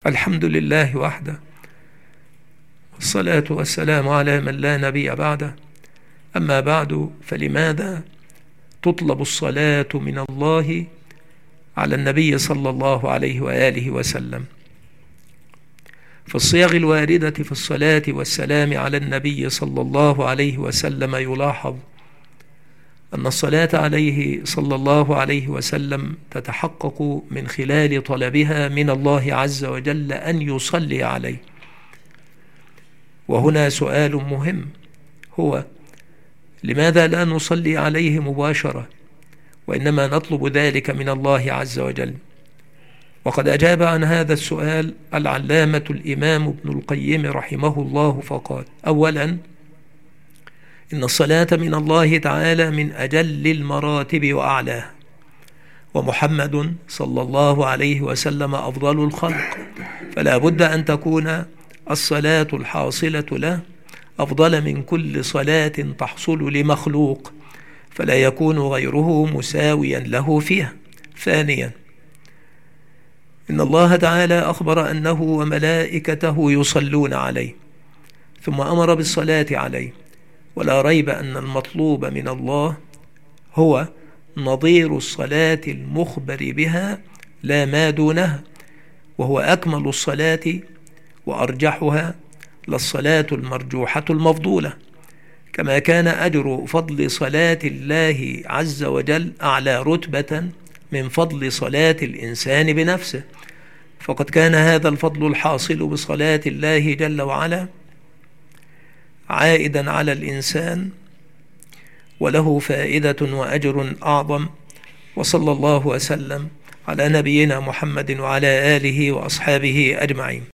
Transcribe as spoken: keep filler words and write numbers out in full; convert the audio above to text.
الحمد لله وحده، والصلاة والسلام على من لا نبي بعده. أما بعد، فلماذا تطلب الصلاة من الله على النبي صلى الله عليه وآله وسلم؟ في الصيغ الواردة في الصلاة والسلام على النبي صلى الله عليه وسلم يلاحظ أن الصلاة عليه صلى الله عليه وسلم تتحقق من خلال طلبها من الله عز وجل أن يصلي عليه. وهنا سؤال مهم، هو لماذا لا نصلي عليه مباشرة وإنما نطلب ذلك من الله عز وجل؟ وقد أجاب عن هذا السؤال العلامة الإمام ابن القيم رحمه الله فقال: أولا، إن الصلاة من الله تعالى من أجل المراتب وأعلاها، ومحمد صلى الله عليه وسلم أفضل الخلق، فلا بد أن تكون الصلاة الحاصلة له أفضل من كل صلاة تحصل لمخلوق، فلا يكون غيره مساويا له فيها. ثانيا، إن الله تعالى أخبر أنه وملائكته يصلون عليه، ثم أمر بالصلاة عليه، ولا ريب أن المطلوب من الله هو نظير الصلاة المخبر بها لا ما دونها، وهو أكمل الصلاة وأرجحها للصلاة المرجوحة المفضولة، كما كان أجر فضل صلاة الله عز وجل أعلى رتبة من فضل صلاة الإنسان بنفسه. فقد كان هذا الفضل الحاصل بصلاة الله جل وعلا عائدا على الإنسان وله فائدة وأجر أعظم. وصلى الله وسلم على نبينا محمد وعلى آله وأصحابه أجمعين.